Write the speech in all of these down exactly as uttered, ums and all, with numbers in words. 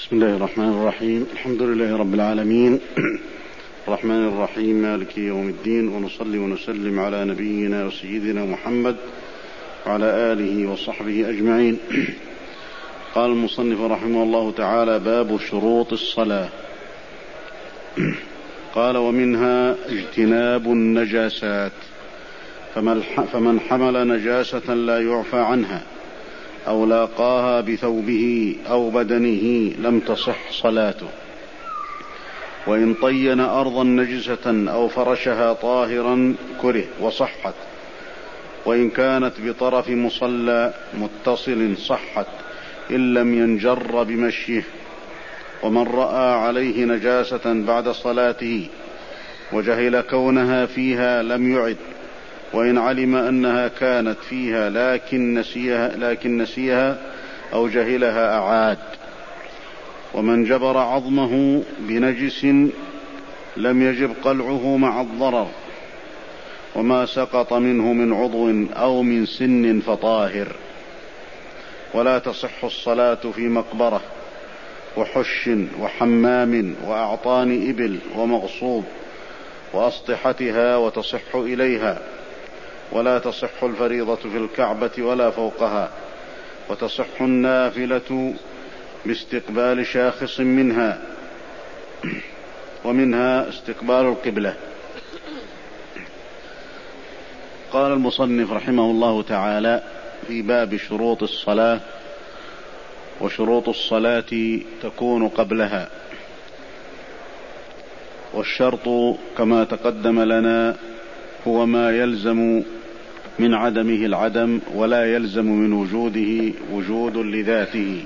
بسم الله الرحمن الرحيم. الحمد لله رب العالمين الرحمن الرحيم مالك يوم الدين، ونصلي ونسلم على نبينا وسيدنا محمد وعلى آله وصحبه أجمعين. قال المصنف رحمه الله تعالى: باب شروط الصلاة. قال: ومنها اجتناب النجاسات، فمن حمل نجاسة لا يعفى عنها أو لاقاها بثوبه أو بدنه لم تصح صلاته، وإن طين أرضا نجسة أو فرشها طاهرا كره وصحت، وإن كانت بطرف مصلى متصل صحت إن لم ينجر بمشيه. ومن رأى عليه نجاسة بعد صلاته وجهل كونها فيها لم يعد، وإن علم أنها كانت فيها لكن نسيها, لكن نسيها أو جهلها أعاد. ومن جبر عظمه بنجس لم يجب قلعه مع الضرر، وما سقط منه من عضو أو من سن فطاهر. ولا تصح الصلاة في مقبرة وحش وحمام وأعطان إبل ومغصوب وأسطحتها وتصح إليها. ولا تصح الفريضة في الكعبة ولا فوقها، وتصح النافلة باستقبال شاخص منها، ومنها استقبال القبلة. قال المصنف رحمه الله تعالى في باب شروط الصلاة: وشروط الصلاة تكون قبلها. والشرط كما تقدم لنا هو ما يلزم من عدمه العدم، ولا يلزم من وجوده وجود لذاته.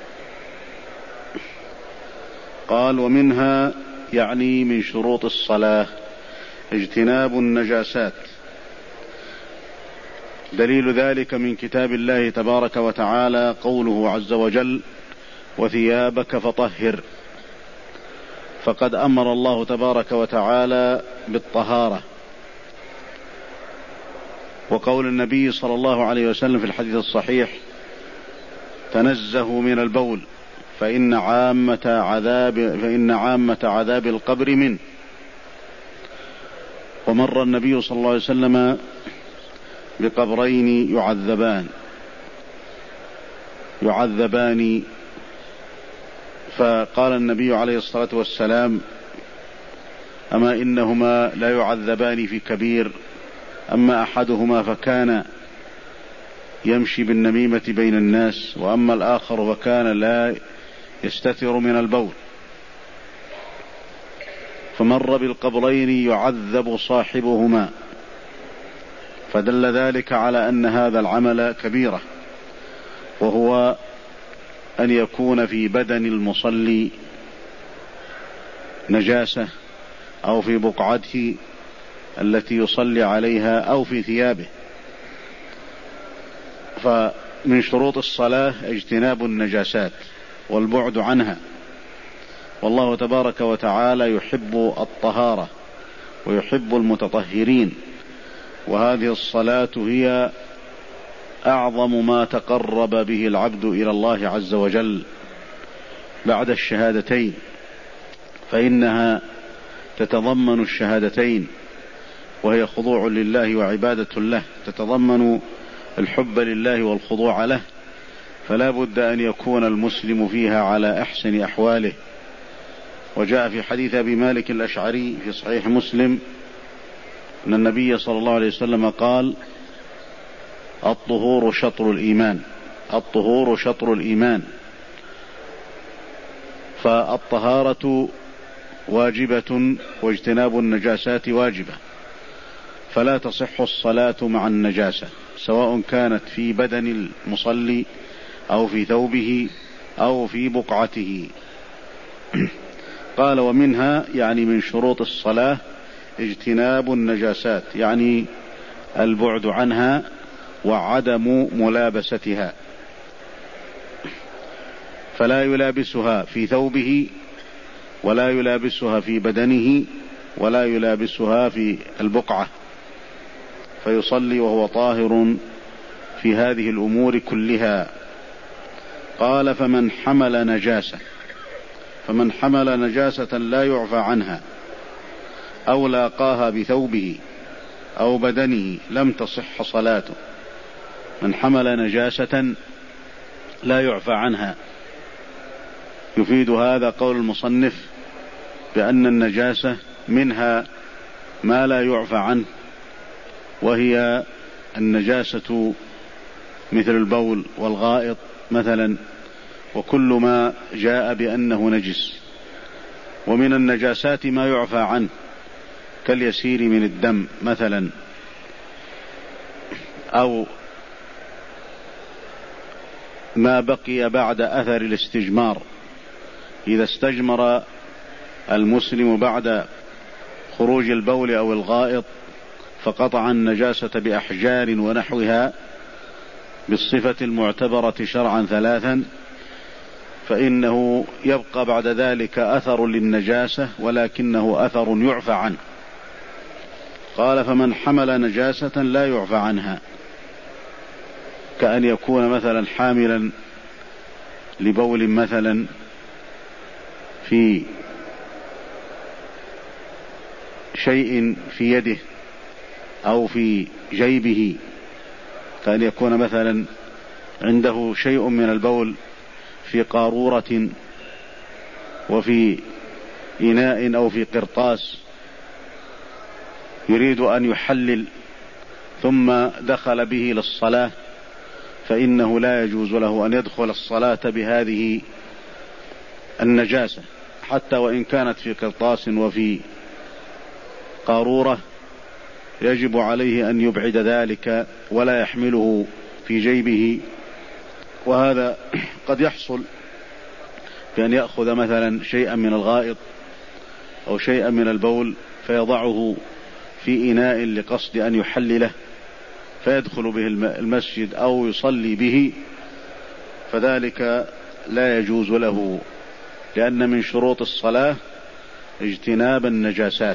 قال: ومنها يعني من شروط الصلاة اجتناب النجاسات. دليل ذلك من كتاب الله تبارك وتعالى قوله عز وجل: وثيابك فطهر. فقد أمر الله تبارك وتعالى بالطهارة. وقول النبي صلى الله عليه وسلم في الحديث الصحيح: تنزهوا من البول فإن عامة عذاب, فإن عامة عذاب القبر منه. ومر النبي صلى الله عليه وسلم بقبرين يعذبان يعذبان فقال النبي عليه الصلاة والسلام: أما إنهما لا يعذبان في كبير، أما أحدهما فكان يمشي بالنميمة بين الناس، وأما الآخر فكان لا يستتر من البول. فمر بالقبرين يعذب صاحبهما، فدل ذلك على أن هذا العمل كبيرة، وهو أن يكون في بدن المصلي نجاسة، أو في بقعته التي يصلي عليها، أو في ثيابه. فمن شروط الصلاة اجتناب النجاسات والبعد عنها. والله تبارك وتعالى يحب الطهارة ويحب المتطهرين، وهذه الصلاة هي أعظم ما تقرب به العبد إلى الله عز وجل بعد الشهادتين، فإنها تتضمن الشهادتين، وهي خضوع لله وعبادة له، تتضمن الحب لله والخضوع له، فلا بد أن يكون المسلم فيها على أحسن أحواله. وجاء في حديث أبي مالك الأشعري في صحيح مسلم أن النبي صلى الله عليه وسلم قال: الطهور شطر الإيمان الطهور شطر الإيمان فالطهارة واجبة، واجتناب النجاسات واجبة، فلا تصح الصلاة مع النجاسة، سواء كانت في بدن المصلي أو في ثوبه أو في بقعته. قال: ومنها يعني من شروط الصلاة اجتناب النجاسات، يعني البعد عنها وعدم ملابستها، فلا يلابسها في ثوبه، ولا يلابسها في بدنه، ولا يلابسها في البقعة، فيصلي وهو طاهر في هذه الأمور كلها. قال: فمن حمل نجاسة فمن حمل نجاسة لا يعفى عنها أو لاقاها بثوبه أو بدنه لم تصح صلاته. من حمل نجاسة لا يعفى عنها، يفيد هذا قول المصنف بأن النجاسة منها ما لا يعفى عنه، وهي النجاسة مثل البول والغائط مثلا، وكل ما جاء بأنه نجس. ومن النجاسات ما يعفى عنه كاليسير من الدم مثلا، أو ما بقي بعد أثر الاستجمار. إذا استجمر المسلم بعد خروج البول أو الغائط فقطع النجاسة بأحجار ونحوها بالصفة المعتبرة شرعا ثلاثا، فإنه يبقى بعد ذلك أثر للنجاسة ولكنه أثر يعفى عنه. قال فمن حمل نجاسة لا يعفى عنها، كأن يكون مثلا حاملا لبول مثلا في شيء في يده أو في جيبه، كأن يكون مثلا عنده شيء من البول في قارورة وفي إناء أو في قرطاس، يريد أن يحلل ثم دخل به للصلاة، فإنه لا يجوز له أن يدخل الصلاة بهذه النجاسة حتى وإن كانت في قرطاس وفي قارورة. يجب عليه أن يبعد ذلك ولا يحمله في جيبه. وهذا قد يحصل بأن يأخذ مثلا شيئا من الغائط أو شيئا من البول فيضعه في إناء لقصد أن يحلله فيدخل به المسجد أو يصلي به، فذلك لا يجوز له، لأن من شروط الصلاة اجتناب النجاسات،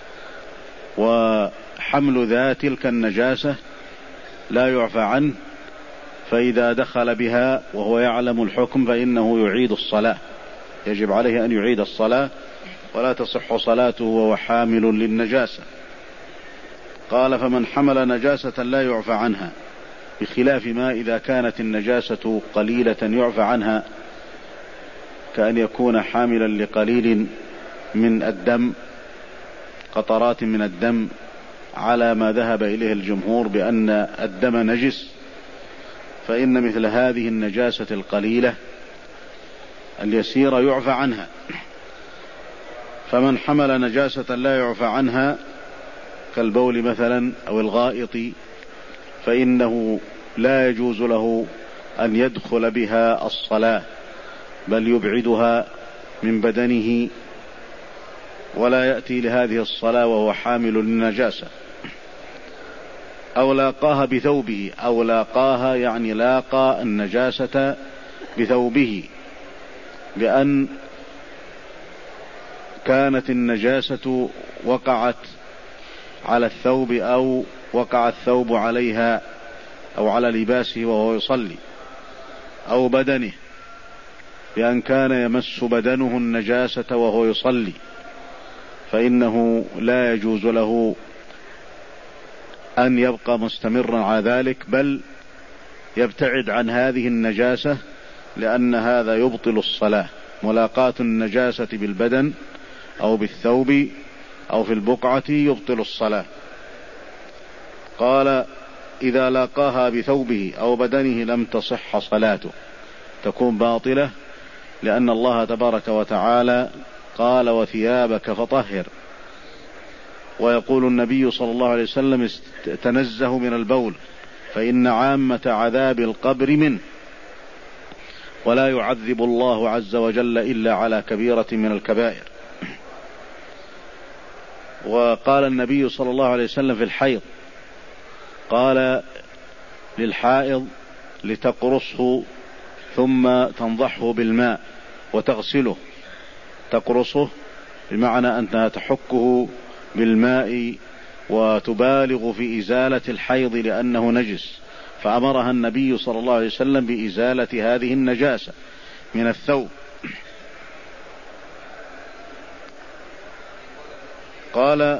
وحمل ذات تلك النجاسة لا يعفى عنه، فإذا دخل بها وهو يعلم الحكم فإنه يعيد الصلاة، يجب عليه أن يعيد الصلاة ولا تصح صلاته وهو حامل للنجاسة. قال فمن حمل نجاسة لا يعفى عنها، بخلاف ما إذا كانت النجاسة قليلة يعفى عنها، كأن يكون حاملا لقليل من الدم، قطرات من الدم، على ما ذهب إليه الجمهور بأن الدم نجس، فإن مثل هذه النجاسة القليلة اليسيرة يعفى عنها. فمن حمل نجاسة لا يعفى عنها كالبول مثلا أو الغائط فإنه لا يجوز له أن يدخل بها الصلاة، بل يبعدها من بدنه ولا يأتي لهذه الصلاة وهو حامل للنجاسة. أو لاقاها بثوبه، أو لاقاها يعني لاقى النجاسة بثوبه، بأن كانت النجاسة وقعت على الثوب أو وقع الثوب عليها أو على لباسه وهو يصلي، أو بدنه، بأن كان يمس بدنه النجاسة وهو يصلي، فإنه لا يجوز له أن يبقى مستمرا على ذلك، بل يبتعد عن هذه النجاسة، لأن هذا يبطل الصلاة. ملاقاة النجاسة بالبدن أو بالثوب أو في البقعة يبطل الصلاة. قال إذا لاقاها بثوبه أو بدنه لم تصح صلاته، تكون باطلة، لأن الله تبارك وتعالى قال وثيابك فطهر، ويقول النبي صلى الله عليه وسلم تنزه من البول فإن عامة عذاب القبر منه، ولا يعذب الله عز وجل إلا على كبيرة من الكبائر. وقال النبي صلى الله عليه وسلم في الحيض، قال للحائض لتقرصه ثم تنضحه بالماء وتغسله، تقرصه بمعنى أنها تحكه بالماء وتبالغ في إزالة الحيض لأنه نجس، فأمرها النبي صلى الله عليه وسلم بإزالة هذه النجاسة من الثوب. قال: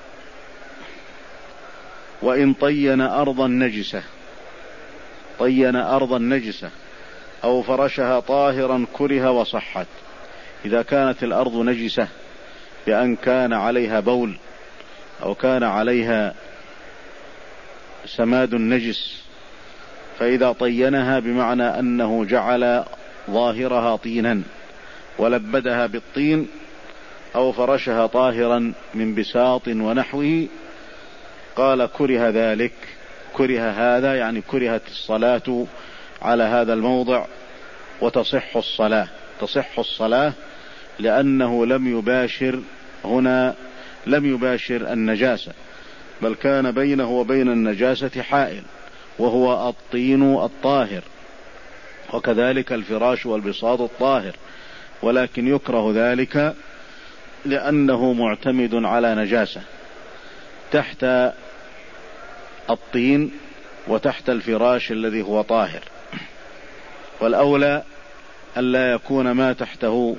وإن طين أرضا نجسة طين أرضا نجسة أو فرشها طاهرا كره وصحت. إذا كانت الأرض نجسة بأن كان عليها بول أو كان عليها سماد نجس، فإذا طينها بمعنى أنه جعل ظاهرها طينا ولبدها بالطين، أو فرشها طاهرا من بساط ونحوه، قال: كره ذلك، كره هذا، يعني كرهت الصلاة على هذا الموضع وتصح الصلاة تصح الصلاة لأنه لم يباشر هنا لم يباشر النجاسة، بل كان بينه وبين النجاسة حائل وهو الطين الطاهر، وكذلك الفراش والبساط الطاهر، ولكن يكره ذلك لأنه معتمد على نجاسة تحت الطين وتحت الفراش الذي هو طاهر. والأولى ألا يكون ما تحته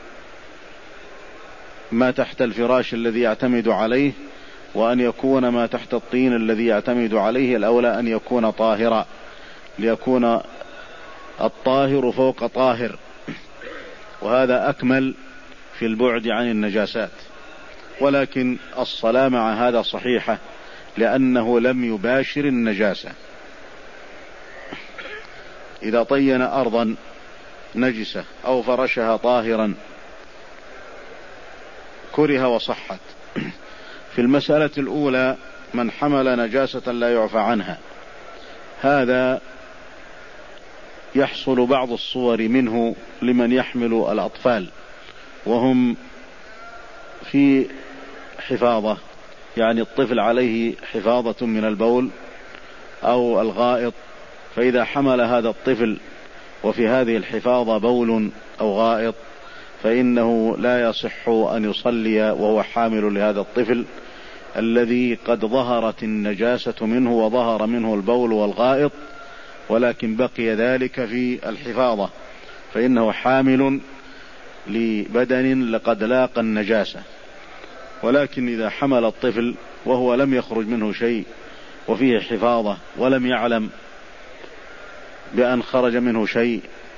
ما تحت الفراش الذي يعتمد عليه، وأن يكون ما تحت الطين الذي يعتمد عليه الأولى أن يكون طاهرا، ليكون الطاهر فوق طاهر، وهذا أكمل في البعد عن النجاسات. ولكن الصلاة مع هذا صحيحة لأنه لم يباشر النجاسة. إذا طين أرضا نجسة أو فرشها طاهرا كره وصحت. في المسألة الأولى من حمل نجاسة لا يعفى عنها، هذا يحصل بعض الصور منه لمن يحمل الأطفال وهم في حفاظة، يعني الطفل عليه حفاظة من البول أو الغائط، فإذا حمل هذا الطفل وفي هذه الحفاظة بول أو غائط فإنه لا يصح أن يصلي وهو حامل لهذا الطفل الذي قد ظهرت النجاسة منه وظهر منه البول والغائط، ولكن بقي ذلك في الحفاظة، فإنه حامل لبدن لقد لاقى النجاسة. ولكن إذا حمل الطفل وهو لم يخرج منه شيء وفيه حفاظة ولم يعلم بأن خرج منه شيء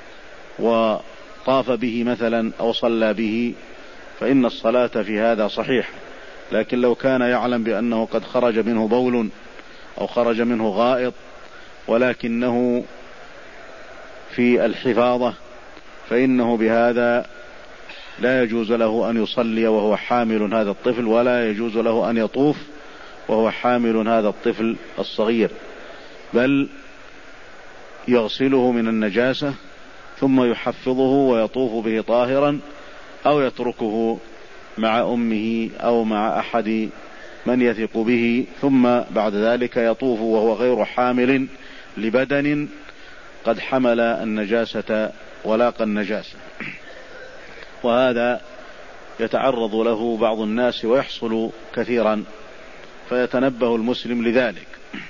وطاف به مثلا أو صلى به، فإن الصلاة في هذا صحيحة. لكن لو كان يعلم بأنه قد خرج منه بول أو خرج منه غائط ولكنه في الحفاظة فإنه بهذا لا يجوز له أن يصلي وهو حامل هذا الطفل، ولا يجوز له أن يطوف وهو حامل هذا الطفل الصغير، بل يغسله من النجاسة ثم يحفظه ويطوف به طاهرا، أو يتركه مع أمه أو مع أحد من يثق به، ثم بعد ذلك يطوف وهو غير حامل لبدن قد حمل النجاسة ولاقى النجاسة. وهذا يتعرض له بعض الناس ويحصل كثيرا، فيتنبه المسلم لذلك.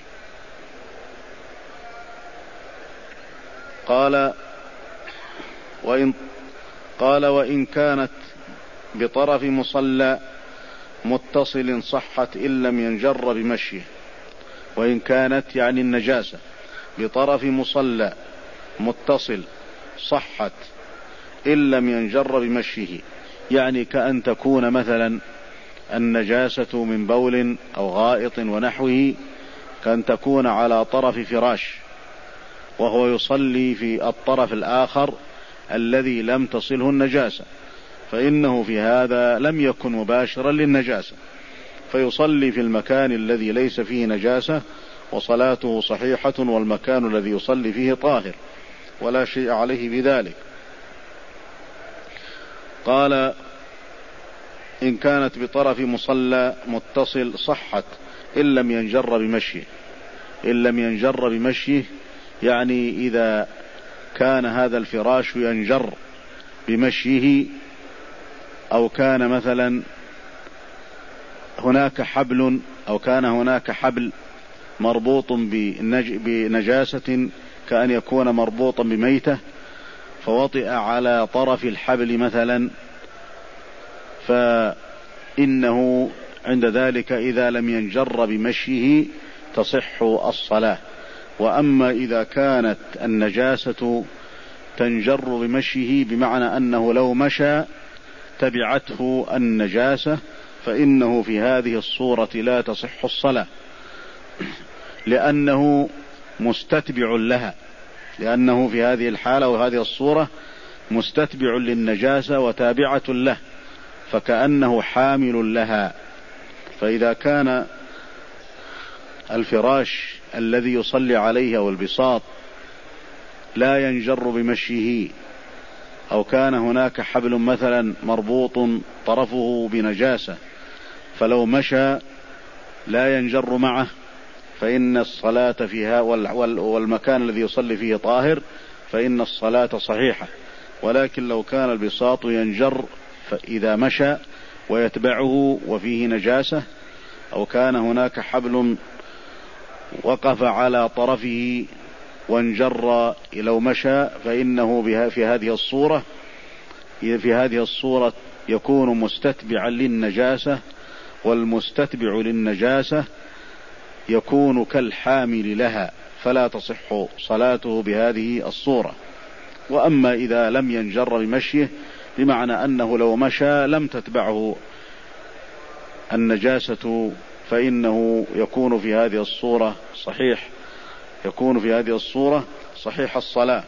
قال وإن, قال وإن كانت بطرف مصلى متصل صحت إن لم ينجر بمشيه. وإن كانت يعني النجاسة بطرف مصلى متصل صحت إن لم ينجر بمشيه، يعني كأن تكون مثلا النجاسة من بول أو غائط ونحوه، كأن تكون على طرف فراش وهو يصلي في الطرف الآخر الذي لم تصله النجاسة، فإنه في هذا لم يكن مباشرا للنجاسة، فيصلي في المكان الذي ليس فيه نجاسة وصلاته صحيحة، والمكان الذي يصلي فيه طاهر ولا شيء عليه بذلك. قال إن كانت بطرف مصلى متصل صحت إن لم ينجر بمشيه. إن لم ينجر بمشيه يعني إذا كان هذا الفراش ينجر بمشيه، أو كان مثلا هناك حبل أو كان هناك حبل مربوط بنجاسة كأن يكون مربوطا بميتة، فوطئ على طرف الحبل مثلا، فإنه عند ذلك إذا لم ينجر بمشيه تصح الصلاة. وأما إذا كانت النجاسة تنجر بمشيه بمعنى أنه لو مشى تبعته النجاسة فإنه في هذه الصورة لا تصح الصلاة، لأنه مستتبع لها، لأنه في هذه الحالة وهذه الصورة مستتبع للنجاسة وتابعة له، فكأنه حامل لها. فإذا كان الفراش الذي يصلي عليه أو البساط لا ينجر بمشيه، أو كان هناك حبل مثلا مربوط طرفه بنجاسة فلو مشى لا ينجر معه فإن الصلاة فيها، والمكان الذي يصلي فيه طاهر، فإن الصلاة صحيحة. ولكن لو كان البساط ينجر فإذا مشى ويتبعه وفيه نجاسة، أو كان هناك حبل وقف على طرفه وانجر لو مشى، فإنه في هذه الصورة في هذه الصورة يكون مستتبعا للنجاسة، والمستتبع للنجاسة يكون كالحامل لها، فلا تصح صلاته بهذه الصورة. وأما إذا لم ينجر بمشيه بمعنى أنه لو مشى لم تتبعه النجاسة فإنه يكون في هذه الصورة صحيح يكون في هذه الصورة صحيح الصلاة.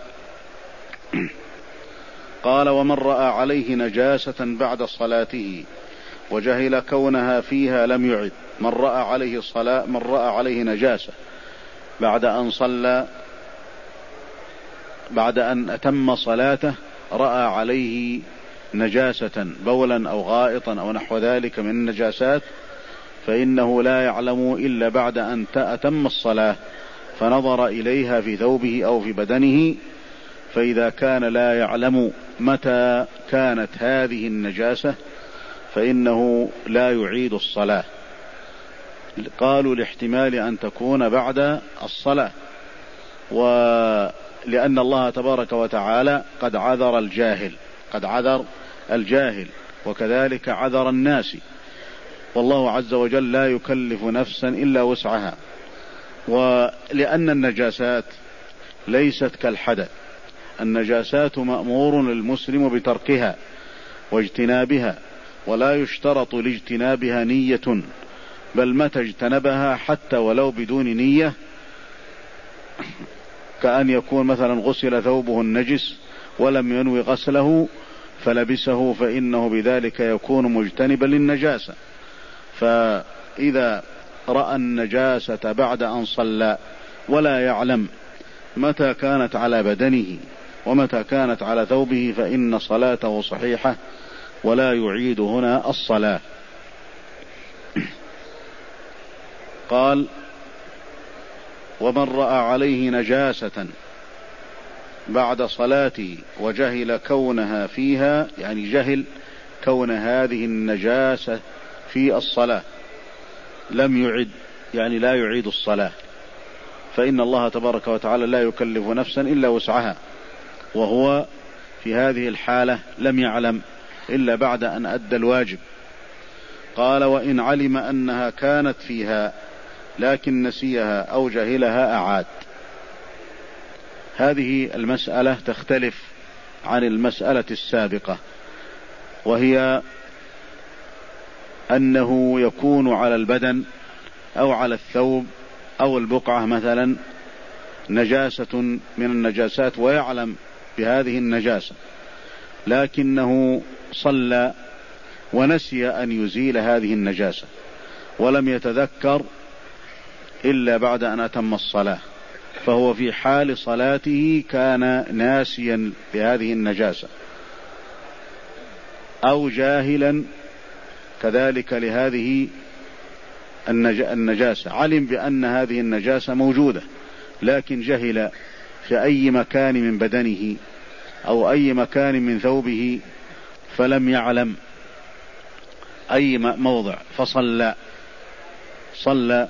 قال: ومن رأى عليه نجاسة بعد صلاته وجهل كونها فيها لم يعد. من رأى عليه صلاة من رأى عليه نجاسة بعد أن صلى بعد أن أتم صلاته، رأى عليه نجاسة بولا أو غائطا أو نحو ذلك من النجاسات، فإنه لا يعلم إلا بعد أن أتم الصلاة فنظر إليها في ثوبه أو في بدنه. فإذا كان لا يعلم متى كانت هذه النجاسة فإنه لا يعيد الصلاة. قالوا لاحتمال أن تكون بعد الصلاة، ولأن الله تبارك وتعالى قد عذر الجاهل قد عذر الجاهل وكذلك عذر الناس، والله عز وجل لا يكلف نفسا إلا وسعها. ولأن النجاسات ليست كالحدث، النجاسات مأمور المسلم بتركها واجتنابها، ولا يشترط لاجتنابها نية، بل متى اجتنبها حتى ولو بدون نية، كأن يكون مثلا غسل ثوبه النجس ولم ينوي غسله فلبسه، فإنه بذلك يكون مجتنبا للنجاسة. فإذا رأى النجاسة بعد أن صلى ولا يعلم متى كانت على بدنه ومتى كانت على ثوبه فإن صلاته صحيحة ولا يعيد هنا الصلاة. قال: ومن رأى عليه نجاسة بعد صلاته وجهل كونها فيها، يعني جهل كون هذه النجاسة في الصلاة، لم يعد، يعني لا يعيد الصلاة، فإن الله تبارك وتعالى لا يكلف نفسا إلا وسعها، وهو في هذه الحالة لم يعلم إلا بعد أن أدى الواجب. قال: وإن علم أنها كانت فيها لكن نسيها أو جهلها أعاد. هذه المسألة تختلف عن المسألة السابقة، وهي أنه يكون على البدن أو على الثوب أو البقعة مثلا نجاسة من النجاسات ويعلم بهذه النجاسة، لكنه صلى ونسي أن يزيل هذه النجاسة ولم يتذكر إلا بعد أن أتم الصلاة، فهو في حال صلاته كان ناسيا بهذه النجاسة أو جاهلا كذلك لهذه النجاسة، علم بأن هذه النجاسة موجودة لكن جهل في أي مكان من بدنه أو أي مكان من ثوبه فلم يعلم أي موضع، فصلى صلى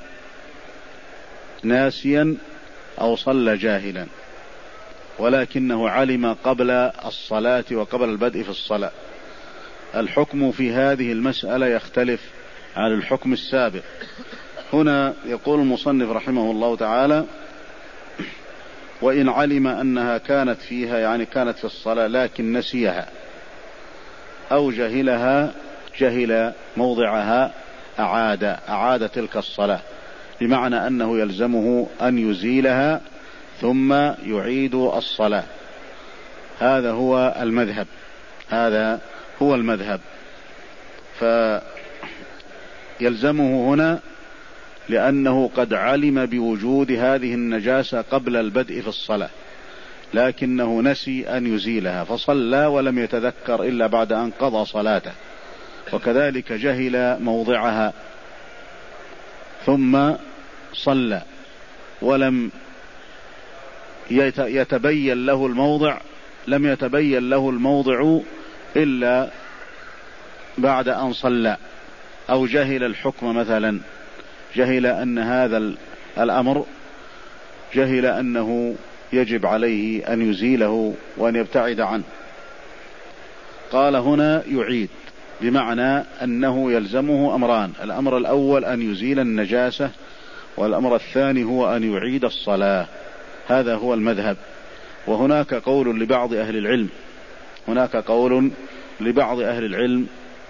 ناسيا أو صلى جاهلا، ولكنه علم قبل الصلاة وقبل البدء في الصلاة. الحكم في هذه المسألة يختلف على الحكم السابق. هنا يقول المصنف رحمه الله تعالى: وإن علم أنها كانت فيها، يعني كانت في الصلاة لكن نسيها أو جهلها، جهل موضعها، أعاد أعاد تلك الصلاة، بمعنى أنه يلزمه أن يزيلها ثم يعيد الصلاة. هذا هو المذهب، هذا هو المذهب. فيلزمه هنا لأنه قد علم بوجود هذه النجاسة قبل البدء في الصلاة، لكنه نسي أن يزيلها فصلى ولم يتذكر إلا بعد أن قضى صلاته. وكذلك جهل موضعها ثم صلى ولم يتبين له الموضع، لم يتبين له الموضع إلا بعد أن صلى. أو جهل الحكم مثلا، جهل أن هذا الأمر، جهل أنه يجب عليه أن يزيله وأن يبتعد عنه. قال هنا يعيد، بمعنى أنه يلزمه أمران: الأمر الأول أن يزيل النجاسة، والأمر الثاني هو أن يعيد الصلاة. هذا هو المذهب. وهناك قول لبعض أهل العلم، هناك قول لبعض أهل العلم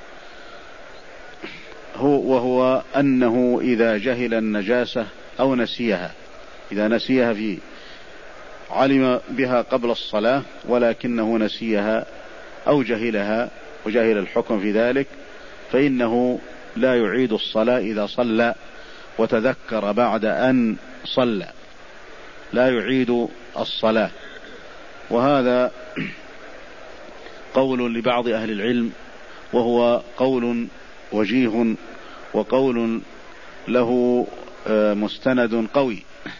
هو وهو أنه إذا جهل النجاسة أو نسيها، إذا نسيها في علم بها قبل الصلاة ولكنه نسيها أو جهلها وجهل الحكم في ذلك، فإنه لا يعيد الصلاة إذا صلى وتذكر بعد أن صلى، لا يعيد الصلاة. وهذا قول لبعض أهل العلم، وهو قول وجيه وقول له مستند قوي.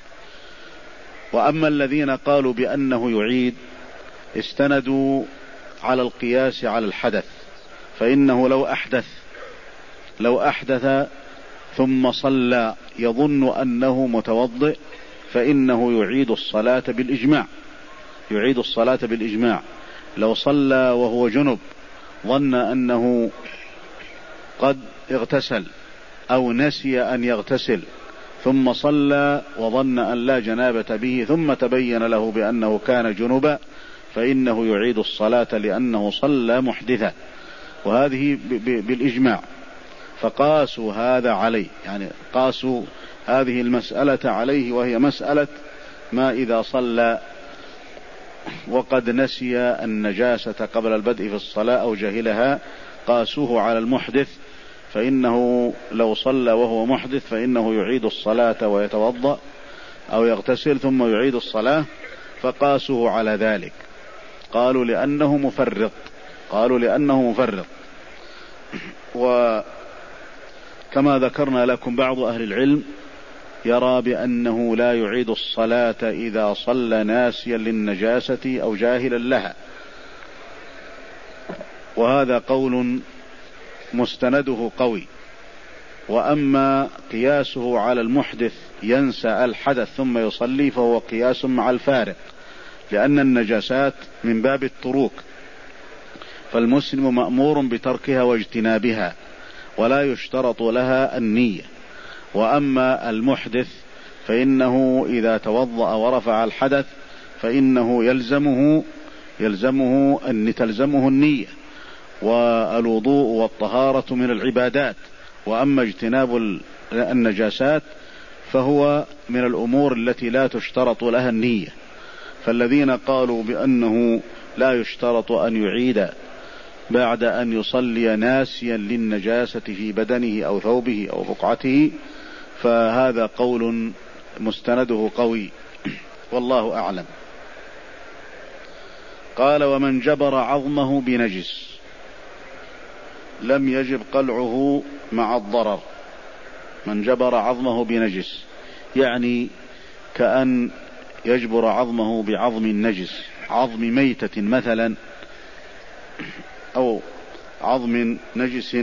وأما الذين قالوا بأنه يعيد استندوا على القياس على الحدث، فإنه لو أحدث لو أحدث ثم صلى يظن أنه متوضئ فإنه يعيد الصلاة بالإجماع، يعيد الصلاة بالإجماع. لو صلى وهو جنب ظن أنه قد اغتسل أو نسي أن يغتسل ثم صلى وظن أن لا جنابة به ثم تبين له بأنه كان جنبا، فإنه يعيد الصلاة لأنه صلى محدثا، وهذه بالإجماع. فقاسوا هذا عليه، يعني قاسوا هذه المسألة عليه، وهي مسألة ما إذا صلى وقد نسي النجاسة قبل البدء في الصلاة أو جهلها، قاسوه على المحدث، فإنه لو صلى وهو محدث فإنه يعيد الصلاة ويتوضأ أو يغتسل ثم يعيد الصلاة، فقاسوه على ذلك. قالوا لأنه مفرط، قالوا لأنه مفرط. وكما ذكرنا لكم بعض أهل العلم يرى بأنه لا يعيد الصلاة إذا صلى ناسيا للنجاسة أو جاهلا لها، وهذا قول مستنده قوي. وأما قياسه على المحدث ينسى الحدث ثم يصلي فهو قياس مع الفارق، لأن النجاسات من باب التروك، فالمسلم مأمور بتركها واجتنابها ولا يشترط لها النية. وأما المحدث فإنه إذا توضأ ورفع الحدث فإنه يلزمه يلزمه أن تلزمه النية، والوضوء والطهارة من العبادات. وأما اجتناب النجاسات فهو من الأمور التي لا تشترط لها النية. فالذين قالوا بأنه لا يشترط أن يعيد بعد أن يصلي ناسيا للنجاسة في بدنه أو ثوبه أو بقعته، فهذا قول مستنده قوي، والله أعلم. قال: ومن جبر عظمه بنجس لم يجب قلعه مع الضرر. من جبر عظمه بنجس يعني كأن يجبر عظمه بعظم نجس، عظم ميتة مثلا أو عظم نجس،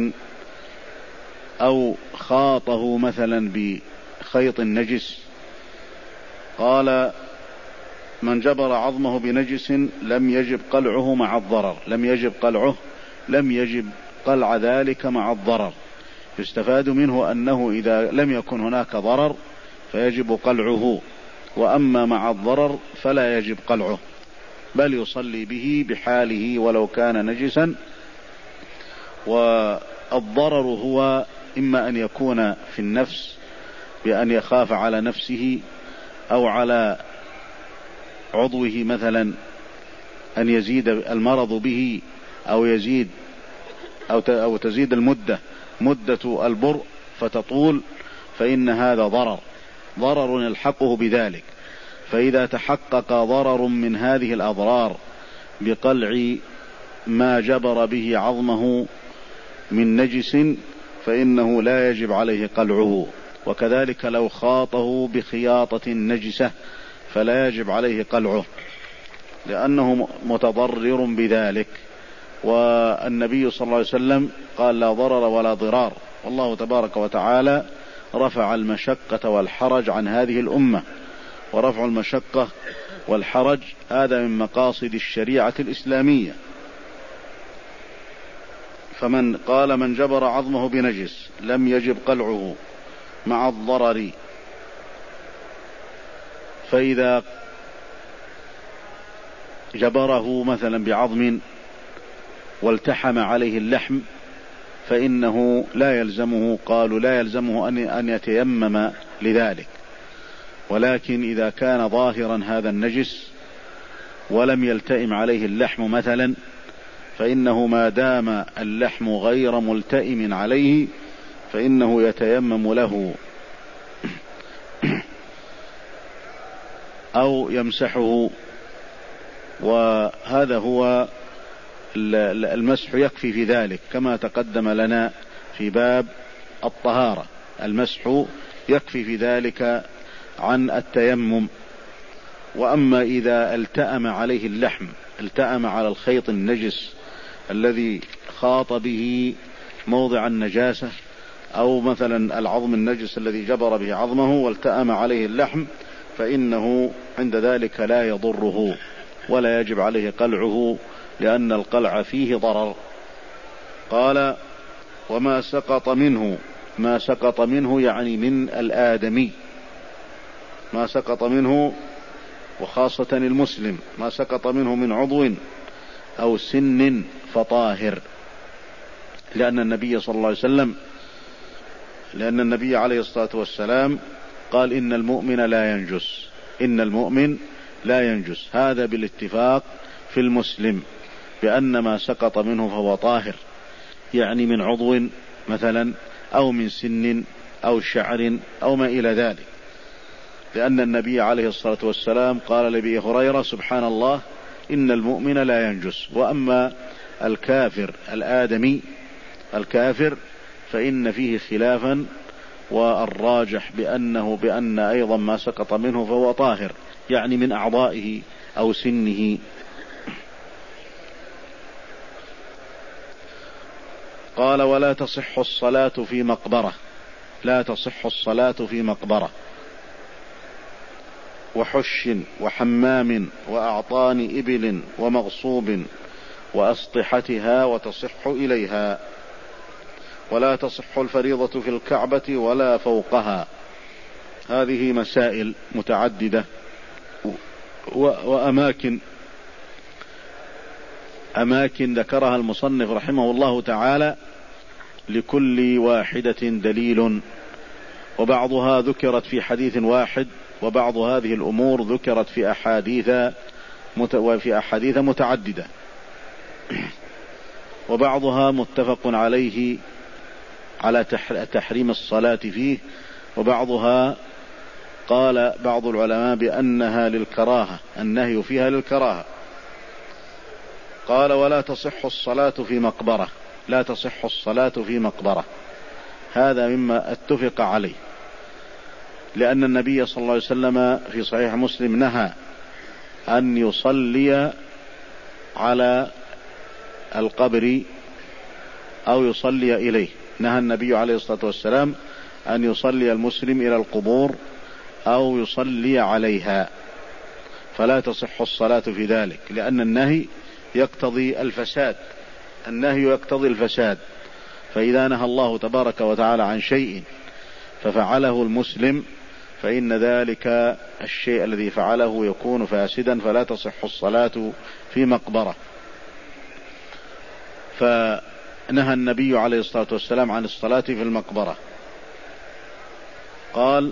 أو خاطه مثلا بخيط نجس. قال: من جبر عظمه بنجس لم يجب قلعه مع الضرر. لم يجب قلعه، لم يجب قلع ذلك مع الضرر، يستفاد منه أنه إذا لم يكن هناك ضرر فيجب قلعه، وأما مع الضرر فلا يجب قلعه، بل يصلي به بحاله ولو كان نجسا. والضرر هو إما أن يكون في النفس بأن يخاف على نفسه أو على عضوه، مثلا أن يزيد المرض به أو يزيد أو تزيد المدة مدة البرء فتطول، فإن هذا ضرر ضرر يلحقه بذلك. فإذا تحقق ضرر من هذه الأضرار بقلع ما جبر به عظمه من نجس فإنه لا يجب عليه قلعه. وكذلك لو خاطه بخياطة نجسة فلا يجب عليه قلعه لأنه متضرر بذلك. والنبي صلى الله عليه وسلم قال لا ضرر ولا ضرار، والله تبارك وتعالى رفع المشقة والحرج عن هذه الأمة، ورفع المشقة والحرج هذا من مقاصد الشريعة الإسلامية. فمن قال من جبر عظمه بنجس لم يجب قلعه مع الضرر، فإذا جبره مثلا بعظم والتحم عليه اللحم فإنه لا يلزمه، قالوا لا يلزمه أن يتيمم لذلك. ولكن إذا كان ظاهرا هذا النجس ولم يلتئم عليه اللحم مثلا، فإنه ما دام اللحم غير ملتئم عليه فإنه يتيمم له أو يمسحه. وهذا هو المسح يكفي في ذلك كما تقدم لنا في باب الطهارة، المسح يكفي في ذلك عن التيمم. وأما إذا التأم عليه اللحم، التأم على الخيط النجس الذي خاط به موضع النجاسة، أو مثلا العظم النجس الذي جبر به عظمه والتأم عليه اللحم، فإنه عند ذلك لا يضره ولا يجب عليه قلعه لأن القلع فيه ضرر. قال وما سقط منه، ما سقط منه يعني من الآدمي، ما سقط منه وخاصة المسلم، ما سقط منه من عضو أو سن فطاهر، لأن النبي صلى الله عليه وسلم لأن النبي عليه الصلاة والسلام قال إن المؤمن لا ينجس، إن المؤمن لا ينجس، هذا بالاتفاق في المسلم بأن ما سقط منه فهو طاهر، يعني من عضو مثلا أو من سن أو شعر أو ما إلى ذلك، لأن النبي عليه الصلاة والسلام قال لأبي هريرة سبحان الله إن المؤمن لا ينجس. وأما الكافر الآدمي الكافر فإن فيه خلافا، والراجح بأنه بأن أيضا ما سقط منه فهو طاهر، يعني من أعضائه أو سنه. قال ولا تصح الصلاة في مقبرة، لا تصح الصلاة في مقبرة وحش وحمام وأعطان إبل ومغصوب وأسطحتها وتصح إليها، ولا تصح الفريضة في الكعبة ولا فوقها. هذه مسائل متعددة وأماكن أماكن ذكرها المصنف رحمه الله تعالى، لكل واحدة دليل، وبعضها ذكرت في حديث واحد، وبعض هذه الأمور ذكرت في أحاديث وفي أحاديث متعددة، وبعضها متفق عليه على تحريم الصلاة فيه، وبعضها قال بعض العلماء بأنها للكراهة، النهي فيها للكراهة. قال ولا تصح الصلاة في مقبرة، لا تصح الصلاة في مقبرة، هذا مما اتفق عليه، لأن النبي صلى الله عليه وسلم في صحيح مسلم نهى أن يصلي على القبر أو يصلي إليه، نهى النبي عليه الصلاة والسلام أن يصلي المسلم إلى القبور أو يصلي عليها، فلا تصح الصلاة في ذلك، لأن النهي يقتضي الفساد، النهي يقتضي الفساد، فإذا نهى الله تبارك وتعالى عن شيء ففعله المسلم فإن ذلك الشيء الذي فعله يكون فاسدا، فلا تصح الصلاة في مقبرة. فنهى النبي عليه الصلاة والسلام عن الصلاة في المقبرة، قال: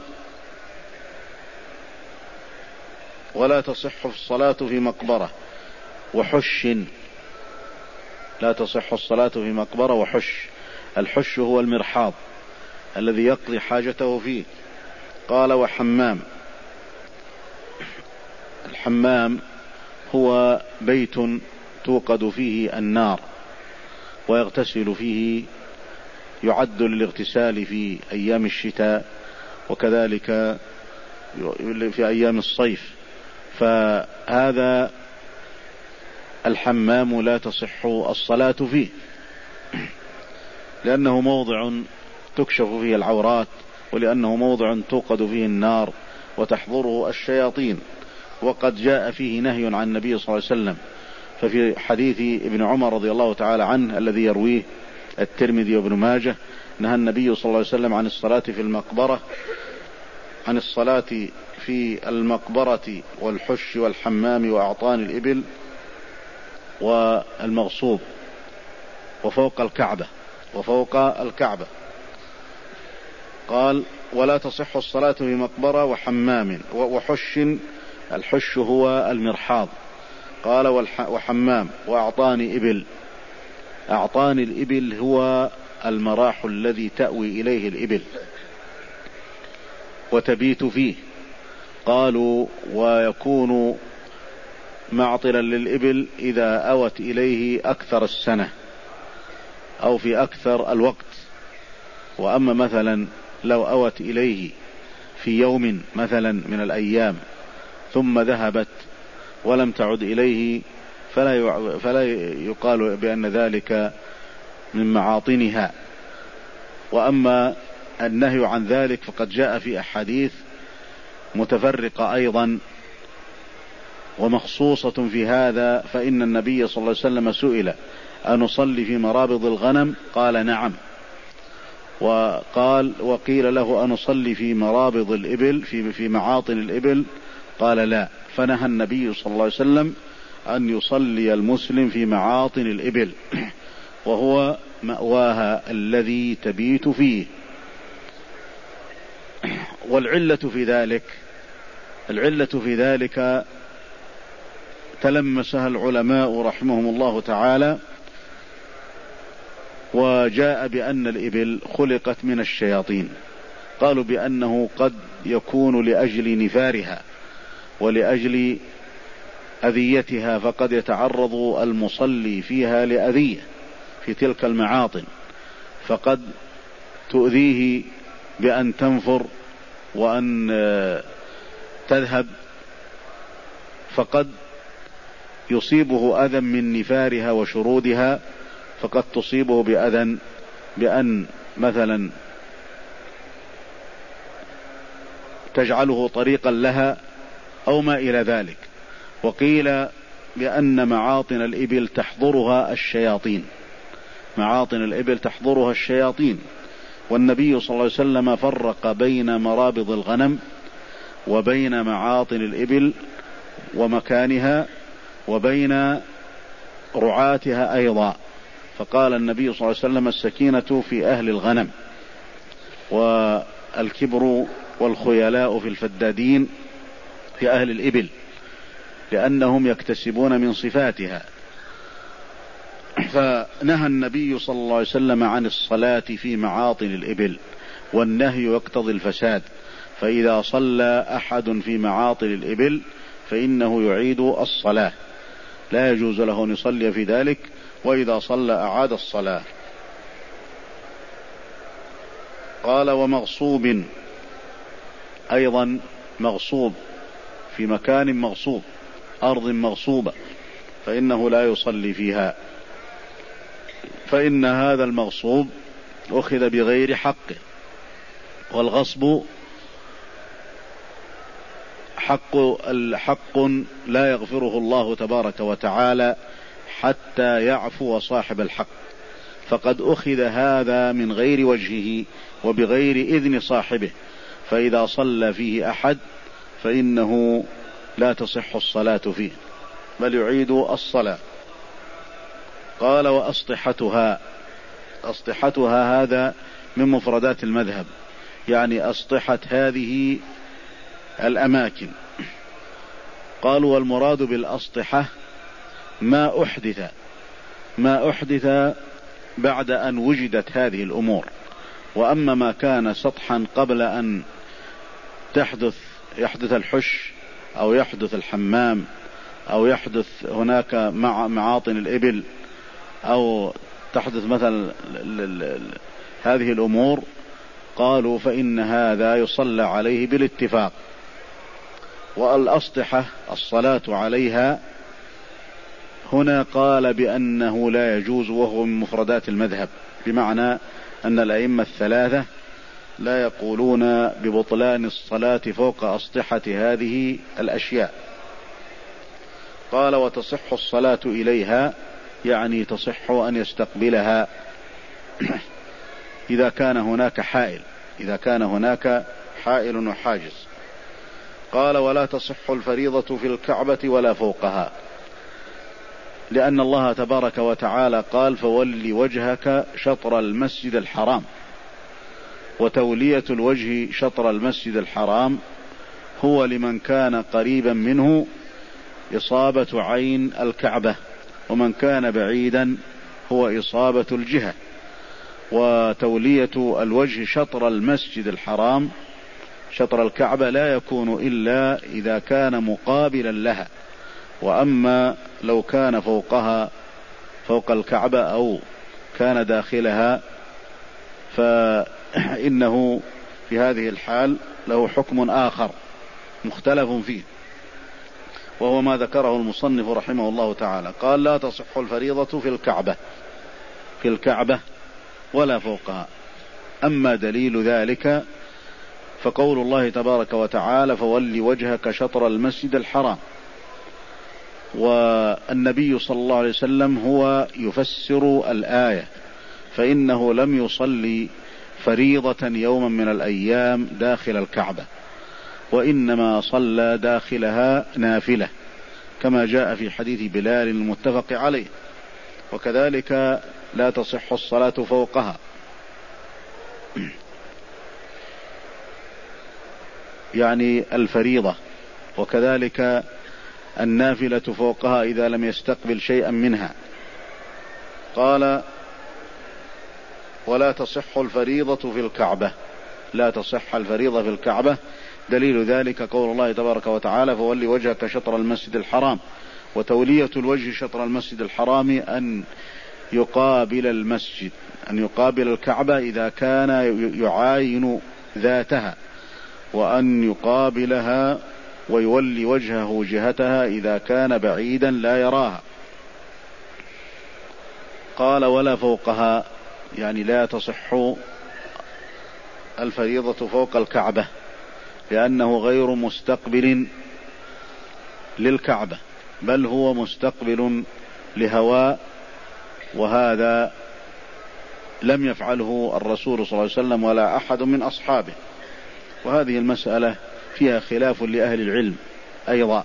ولا تصح الصلاة في مقبرة وحش. لا تصح الصلاة في مقبرة وحش. الحش هو المرحاض الذي يقضي حاجته فيه. قال: وحمام. الحمام هو بيت توقد فيه النار ويغتسل فيه، يعد للاغتسال في أيام الشتاء وكذلك في أيام الصيف. فهذا الحمام لا تصح الصلاة فيه، لأنه موضع تكشف فيه العورات، ولأنه موضع توقد فيه النار وتحضره الشياطين. وقد جاء فيه نهي عن النبي صلى الله عليه وسلم، ففي حديث ابن عمر رضي الله تعالى عنه الذي يرويه الترمذي وابن ماجه، نهى النبي صلى الله عليه وسلم عن الصلاة في المقبرة عن الصلاة في المقبرة والحش والحمام وأعطان الإبل والمغصوب وفوق الكعبة وفوق الكعبة قال: ولا تصح الصلاة في مقبرة وحمام وحش. الحش هو المرحاض. قال: وحمام وأعطان إبل. أعطان الإبل هو المراح الذي تأوي إليه الإبل وتبيت فيه. قالوا: ويكون معطلا للإبل إذا أوت إليه أكثر السنة أو في أكثر الوقت. وأما مثلا لو أوت إليه في يوم مثلا من الأيام ثم ذهبت ولم تعد إليه فلا فلا يقال بأن ذلك من معاطنها. وأما النهي عن ذلك فقد جاء في أحاديث متفرقة أيضا ومخصوصة في هذا. فإن النبي صلى الله عليه وسلم سئل: أنصلي في مرابض الغنم؟ قال: نعم. وقال وقيل له: أنصلي في مرابض الإبل في في معاطن الإبل؟ قال: لا. فنهى النبي صلى الله عليه وسلم أن يصلي المسلم في معاطن الإبل، وهو مأواها الذي تبيت فيه. والعلة في ذلك العلة في ذلك تلمسها العلماء رحمهم الله تعالى، وجاء بأن الإبل خلقت من الشياطين. قالوا بأنه قد يكون لأجل نفارها ولأجل أذيتها، فقد يتعرض المصلي فيها لأذية في تلك المعاطن، فقد تؤذيه بأن تنفر وأن تذهب، فقد يصيبه أذى من نفارها وشرودها، فقد تصيبه بأذى بأن مثلا تجعله طريقا لها أو ما إلى ذلك. وقيل بأن معاطن الإبل تحضرها الشياطين معاطن الإبل تحضرها الشياطين والنبي صلى الله عليه وسلم فرق بين مرابض الغنم وبين معاطن الإبل ومكانها وبين رعاتها أيضا. فقال النبي صلى الله عليه وسلم: السكينة في أهل الغنم، والكبر والخيلاء في الفدادين في أهل الإبل، لأنهم يكتسبون من صفاتها. فنهى النبي صلى الله عليه وسلم عن الصلاة في معاطن الإبل، والنهي يقتضي الفساد، فإذا صلى أحد في معاطن الإبل فإنه يعيد الصلاة، لا يجوز له أن يصلي في ذلك، وإذا صلى أعاد الصلاة. قال: ومغصوب. أيضا مغصوب في مكان مغصوب، أرض مغصوبة، فإنه لا يصلي فيها، فإن هذا المغصوب أخذ بغير حقه، والغصب حق الحق لا يغفره الله تبارك وتعالى حتى يعفو صاحب الحق، فقد أخذ هذا من غير وجهه وبغير إذن صاحبه، فإذا صلى فيه أحد فإنه لا تصح الصلاة فيه بل يعيد الصلاة. قال وأسطحتها، أسطحتها هذا من مفردات المذهب، يعني أسطحت هذه الأماكن. قالوا والمراد بالأسطحة ما أحدث ما أحدث بعد أن وجدت هذه الأمور، وأما ما كان سطحا قبل أن تحدث يحدث الحش أو يحدث الحمام أو يحدث هناك مع معاطن الإبل أو تحدث مثلا هذه الأمور، قالوا فإن هذا يصلى عليه بالاتفاق. والأسطحة الصلاة عليها هنا قال بأنه لا يجوز، وهو من مفردات المذهب، بمعنى أن الأئمة الثلاثة لا يقولون ببطلان الصلاة فوق أسطحة هذه الأشياء. قال وتصح الصلاة إليها، يعني تصح أن يستقبلها إذا كان هناك حائل إذا كان هناك حائل وحاجز. قال ولا تصح الفريضة في الكعبة ولا فوقها، لأن الله تبارك وتعالى قال فول وجهك شطر المسجد الحرام، وتولية الوجه شطر المسجد الحرام هو لمن كان قريبا منه إصابة عين الكعبة، ومن كان بعيدا هو إصابة الجهة. وتولية الوجه شطر المسجد الحرام شطر الكعبة لا يكون إلا إذا كان مقابلا لها، وأما لو كان فوقها فوق الكعبة أو كان داخلها فإنه في هذه الحال له حكم آخر مختلف فيه، وهو ما ذكره المصنف رحمه الله تعالى. قال لا تصح الفريضة في الكعبة في الكعبة ولا فوقها. أما دليل ذلك فقول الله تبارك وتعالى فول وجهك شطر المسجد الحرام، والنبي صلى الله عليه وسلم هو يفسر الآية، فإنه لم يصلي فريضة يوما من الأيام داخل الكعبة، وإنما صلى داخلها نافلة كما جاء في حديث بلال المتفق عليه. وكذلك لا تصح الصلاة فوقها، يعني الفريضة، وكذلك النافلة فوقها إذا لم يستقبل شيئا منها. قال ولا تصح الفريضة في الكعبة، لا تصح الفريضة في الكعبة. دليل ذلك قول الله تبارك وتعالى فولي وجهك شطر المسجد الحرام، وتولية الوجه شطر المسجد الحرام أن يقابل المسجد أن يقابل الكعبة إذا كان يعاين ذاتها، وأن يقابلها ويولي وجهه جهتها إذا كان بعيدا لا يراها. قال ولا فوقها، يعني لا تصح الفريضة فوق الكعبة، لأنه غير مستقبل للكعبة، بل هو مستقبل لهواء، وهذا لم يفعله الرسول صلى الله عليه وسلم ولا أحد من أصحابه. وهذه المسألة فيها خلاف لأهل العلم أيضا.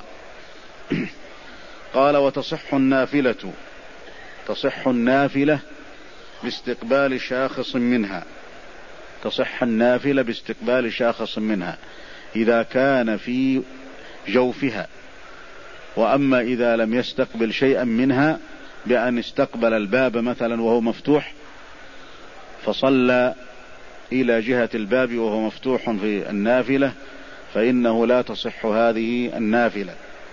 قال وتصح النافلة تصح النافلة باستقبال شاخص منها تصح النافلة باستقبال شاخص منها إذا كان في جوفها. وأما إذا لم يستقبل شيئا منها بأن استقبل الباب مثلا وهو مفتوح فصلى إلى جهة الباب وهو مفتوح في النافلة، فإنه لا تصح هذه النافلة.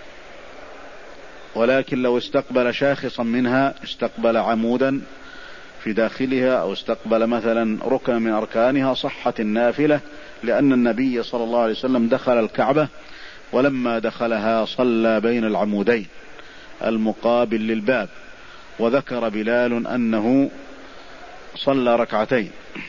ولكن لو استقبل شاخصا منها، استقبل عمودا في داخلها أو استقبل مثلا ركن من أركانها، صحت النافلة، لأن النبي صلى الله عليه وسلم دخل الكعبة ولما دخلها صلى بين العمودين المقابل للباب، وذكر بلال أنه صلى ركعتين.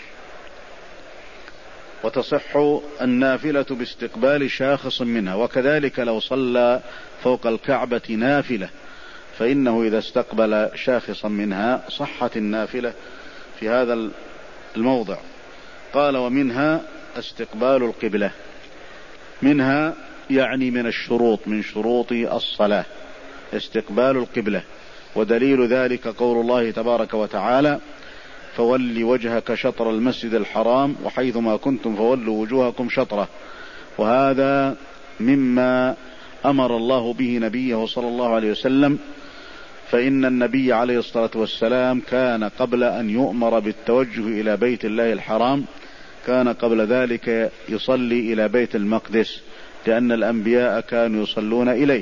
وتصح النافلة باستقبال شاخص منها. وكذلك لو صلى فوق الكعبة نافلة فإنه إذا استقبل شاخصا منها صحت النافلة في هذا الموضع. قال: ومنها استقبال القبلة. منها يعني من الشروط، من شروط الصلاة استقبال القبلة. ودليل ذلك قول الله تبارك وتعالى: فول وجهك شطر المسجد الحرام وحيثما كنتم فولوا وجوهكم شطره. وهذا مما أمر الله به نبيه صلى الله عليه وسلم، فإن النبي عليه الصلاة والسلام كان قبل أن يؤمر بالتوجه إلى بيت الله الحرام كان قبل ذلك يصلي إلى بيت المقدس، لأن الأنبياء كانوا يصلون إليه.